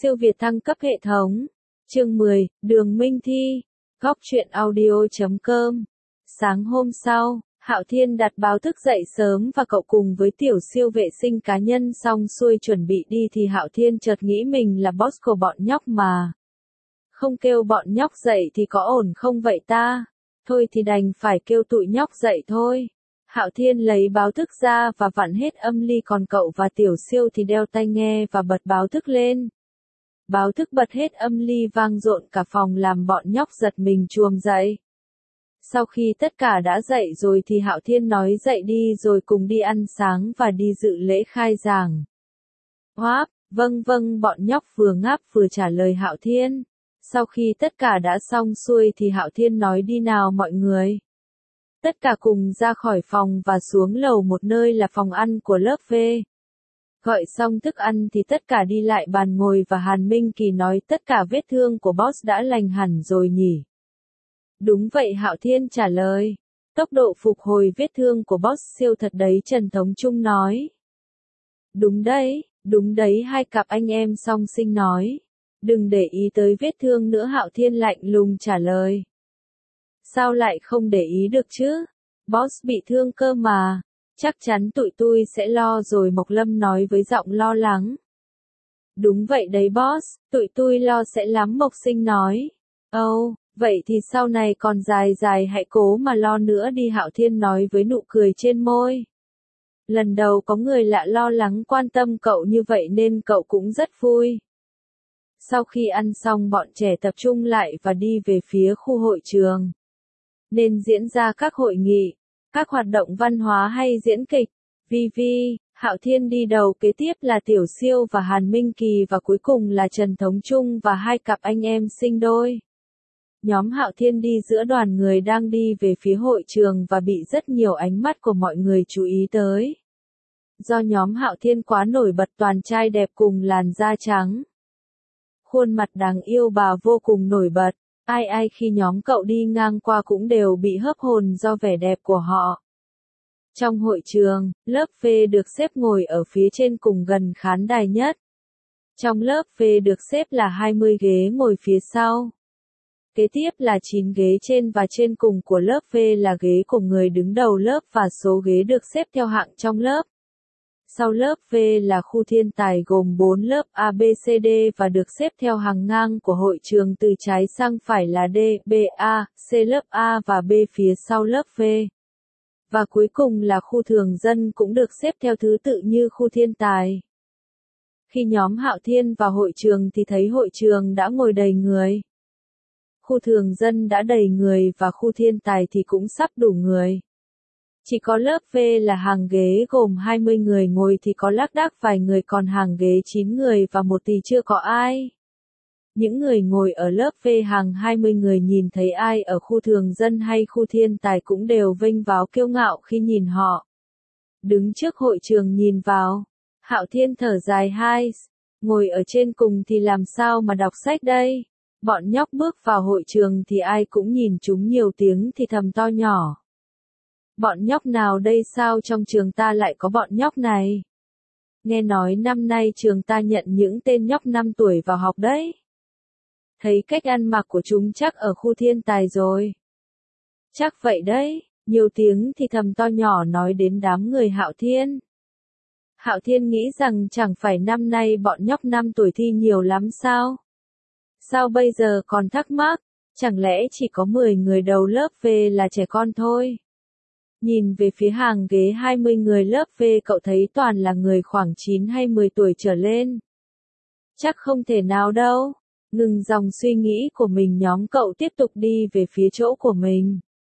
Siêu Việt thăng cấp hệ thống. Chương 10, Đường Minh Thi. Góc truyện audio.com. Sáng hôm sau, Hạo Thiên đặt báo thức dậy sớm và cậu cùng với tiểu siêu vệ sinh cá nhân xong xuôi chuẩn bị đi thì Hạo Thiên chợt nghĩ mình là boss của bọn nhóc mà. Không kêu bọn nhóc dậy thì có ổn không vậy ta? Thôi thì đành phải kêu tụi nhóc dậy thôi. Hạo Thiên lấy báo thức ra và vặn hết âm ly, còn cậu và tiểu siêu thì đeo tai nghe và bật báo thức lên. Báo thức bật hết âm ly vang rộn cả phòng làm bọn nhóc giật mình chùm dậy. Sau khi tất cả đã dậy rồi thì Hạo Thiên nói dậy đi rồi cùng đi ăn sáng và đi dự lễ khai giảng. Hoáp, vâng bọn nhóc vừa ngáp vừa trả lời Hạo Thiên. Sau khi tất cả đã xong xuôi thì Hạo Thiên nói đi nào mọi người. Tất cả cùng ra khỏi phòng và xuống lầu một nơi là phòng ăn của lớp V. Gọi xong thức ăn thì tất cả đi lại bàn ngồi và Hàn Minh Kỳ nói tất cả vết thương của boss đã lành hẳn rồi nhỉ. Đúng vậy Hạo Thiên trả lời. Tốc độ phục hồi vết thương của boss siêu thật đấy Trần Thống Trung nói. Đúng đấy hai cặp anh em song sinh nói. Đừng để ý tới vết thương nữa Hạo Thiên lạnh lùng trả lời. Sao lại không để ý được chứ? Boss bị thương cơ mà. Chắc chắn tụi tôi sẽ lo rồi Mộc Lâm nói với giọng lo lắng. Đúng vậy đấy boss, tụi tôi lo sẽ lắm Mộc Sinh nói. Vậy thì sau này còn dài hãy cố mà lo nữa đi Hạo Thiên nói với nụ cười trên môi. Lần đầu có người lạ lo lắng quan tâm cậu như vậy nên cậu cũng rất vui. Sau khi ăn xong bọn trẻ tập trung lại và đi về phía khu hội trường. Nên diễn ra các hội nghị, các hoạt động văn hóa hay diễn kịch. Hạo Thiên đi đầu, kế tiếp là Tiểu Siêu và Hàn Minh Kỳ và cuối cùng là Trần Thống Trung và hai cặp anh em sinh đôi. Nhóm Hạo Thiên đi giữa đoàn người đang đi về phía hội trường và bị rất nhiều ánh mắt của mọi người chú ý tới. Do nhóm Hạo Thiên quá nổi bật, toàn trai đẹp cùng làn da trắng. Khuôn mặt đáng yêu bà vô cùng nổi bật. Ai khi nhóm cậu đi ngang qua cũng đều bị hớp hồn do vẻ đẹp của họ. Trong hội trường, lớp V được xếp ngồi ở phía trên cùng gần khán đài nhất. Trong lớp V được xếp là 20 ghế ngồi phía sau. Kế tiếp là 9 ghế trên và trên cùng của lớp V là ghế của người đứng đầu lớp và số ghế được xếp theo hạng trong lớp. Sau lớp V là khu thiên tài gồm 4 lớp A, B, C, D và được xếp theo hàng ngang của hội trường từ trái sang phải là D, B, A, C lớp A và B phía sau lớp V. Và cuối cùng là khu thường dân cũng được xếp theo thứ tự như khu thiên tài. Khi nhóm Hạo Thiên vào hội trường thì thấy hội trường đã ngồi đầy người. Khu thường dân đã đầy người và khu thiên tài thì cũng sắp đủ người. Chỉ có lớp V là hàng ghế gồm 20 người ngồi thì có lác đác vài người, còn hàng ghế 9 người và một thì chưa có ai. Những người ngồi ở lớp V hàng 20 người nhìn thấy ai ở khu thường dân hay khu thiên tài cũng đều vênh váo kiêu ngạo khi nhìn họ. Đứng trước hội trường nhìn vào, Hạo Thiên thở dài hai, ngồi ở trên cùng thì làm sao mà đọc sách đây? Bọn nhóc bước vào hội trường thì ai cũng nhìn chúng nhiều tiếng thì thầm to nhỏ. Bọn nhóc nào đây, sao trong trường ta lại có bọn nhóc này? Nghe nói năm nay trường ta nhận những tên nhóc 5 tuổi vào học đấy. Thấy cách ăn mặc của chúng chắc ở khu thiên tài rồi. Chắc vậy đấy, nhiều tiếng thì thầm to nhỏ nói đến đám người Hạo Thiên. Hạo Thiên nghĩ rằng chẳng phải năm nay bọn nhóc 5 tuổi thi nhiều lắm sao? Sao bây giờ còn thắc mắc, chẳng lẽ chỉ có 10 người đầu lớp V là trẻ con thôi? Nhìn về phía hàng ghế 20 người lớp V cậu thấy toàn là người khoảng 9 hay 10 tuổi trở lên. Chắc không thể nào đâu. Ngừng dòng suy nghĩ của mình, nhóm cậu tiếp tục đi về phía chỗ của mình.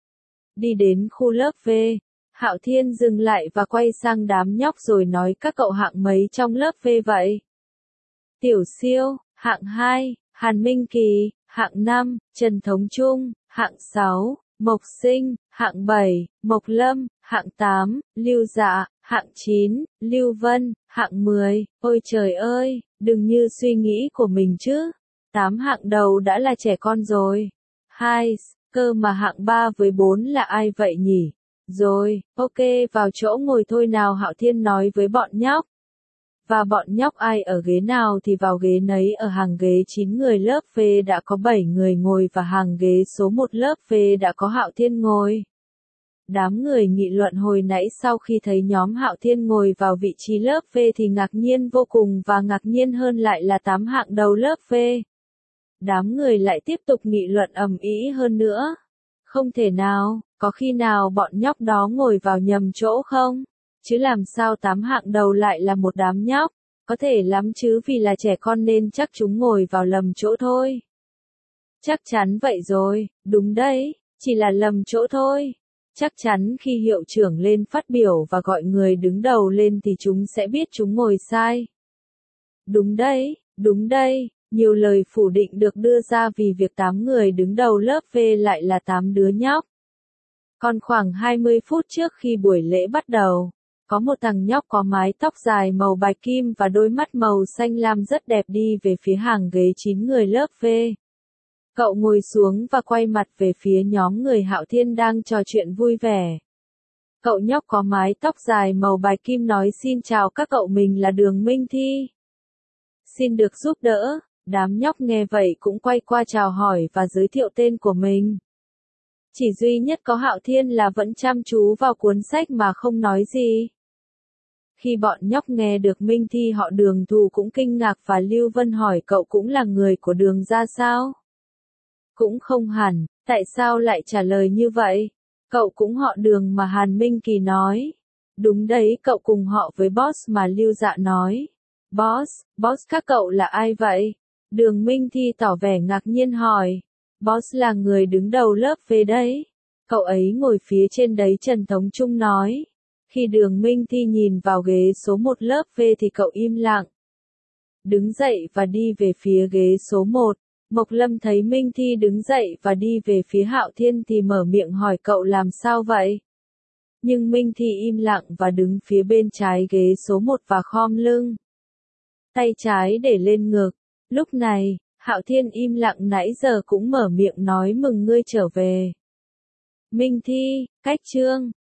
Đi đến khu lớp V, Hạo Thiên dừng lại và quay sang đám nhóc rồi nói các cậu hạng mấy trong lớp V vậy? Tiểu Siêu, hạng 2, Hàn Minh Kỳ, hạng 5, Trần Thống Trung, hạng 6, Mộc Sinh, hạng 7, Mộc Lâm, hạng 8, Lưu Dạ, hạng 9, Lưu Vân, hạng 10, ôi trời ơi, đừng như suy nghĩ của mình chứ. 8 hạng đầu đã là trẻ con rồi. 2, cơ mà hạng 3 với 4 là ai vậy nhỉ? Rồi, ok vào chỗ ngồi thôi nào Hạo Thiên nói với bọn nhóc. Và bọn nhóc ai ở ghế nào thì vào ghế nấy. Ở hàng ghế 9 người lớp V đã có 7 người ngồi và hàng ghế số 1 lớp V đã có Hạo Thiên ngồi. Đám người nghị luận hồi nãy sau khi thấy nhóm Hạo Thiên ngồi vào vị trí lớp V thì ngạc nhiên vô cùng, và ngạc nhiên hơn lại là 8 hạng đầu lớp V. Đám người lại tiếp tục nghị luận ầm ĩ hơn nữa. Không thể nào, có khi nào bọn nhóc đó ngồi vào nhầm chỗ không? Chứ làm sao 8 hạng đầu lại là một đám nhóc? Có thể lắm chứ, vì là trẻ con nên chắc chúng ngồi vào lầm chỗ thôi. Chắc chắn vậy rồi, đúng đấy, chỉ là lầm chỗ thôi. Chắc chắn khi hiệu trưởng lên phát biểu và gọi người đứng đầu lên thì chúng sẽ biết chúng ngồi sai. Đúng đấy, nhiều lời phủ định được đưa ra vì việc 8 người đứng đầu lớp V lại là 8 đứa nhóc. Còn khoảng 20 phút trước khi buổi lễ bắt đầu, có một thằng nhóc có mái tóc dài màu bạch kim và đôi mắt màu xanh lam rất đẹp đi về phía hàng ghế 9 người lớp V. Cậu ngồi xuống và quay mặt về phía nhóm người Hạo Thiên đang trò chuyện vui vẻ. Cậu nhóc có mái tóc dài màu bạch kim nói xin chào các cậu, mình là Đường Minh Thi. Xin được giúp đỡ. Đám nhóc nghe vậy cũng quay qua chào hỏi và giới thiệu tên của mình. Chỉ duy nhất có Hạo Thiên là vẫn chăm chú vào cuốn sách mà không nói gì. Khi bọn nhóc nghe được Minh Thi họ Đường thù cũng kinh ngạc và Lưu Vân hỏi cậu cũng là người của Đường ra sao? Cũng không hẳn, tại sao lại trả lời như vậy? Cậu cũng họ Đường mà, Hàn Minh Kỳ nói. Đúng đấy, cậu cùng họ với Boss mà, Lưu Dạ nói. Boss các cậu là ai vậy? Đường Minh Thi tỏ vẻ ngạc nhiên hỏi. Boss là người đứng đầu lớp V đấy. Cậu ấy ngồi phía trên đấy, Trần Thống Trung nói. Khi Đường Minh Thi nhìn vào ghế số 1 lớp V thì cậu im lặng. Đứng dậy và đi về phía ghế số 1. Mộc Lâm thấy Minh Thi đứng dậy và đi về phía Hạo Thiên thì mở miệng hỏi cậu làm sao vậy? Nhưng Minh Thi im lặng và đứng phía bên trái ghế số 1 và khom lưng. Tay trái để lên ngực. Lúc này, Hạo Thiên im lặng nãy giờ cũng mở miệng nói mừng ngươi trở về. Minh Thi, cách chương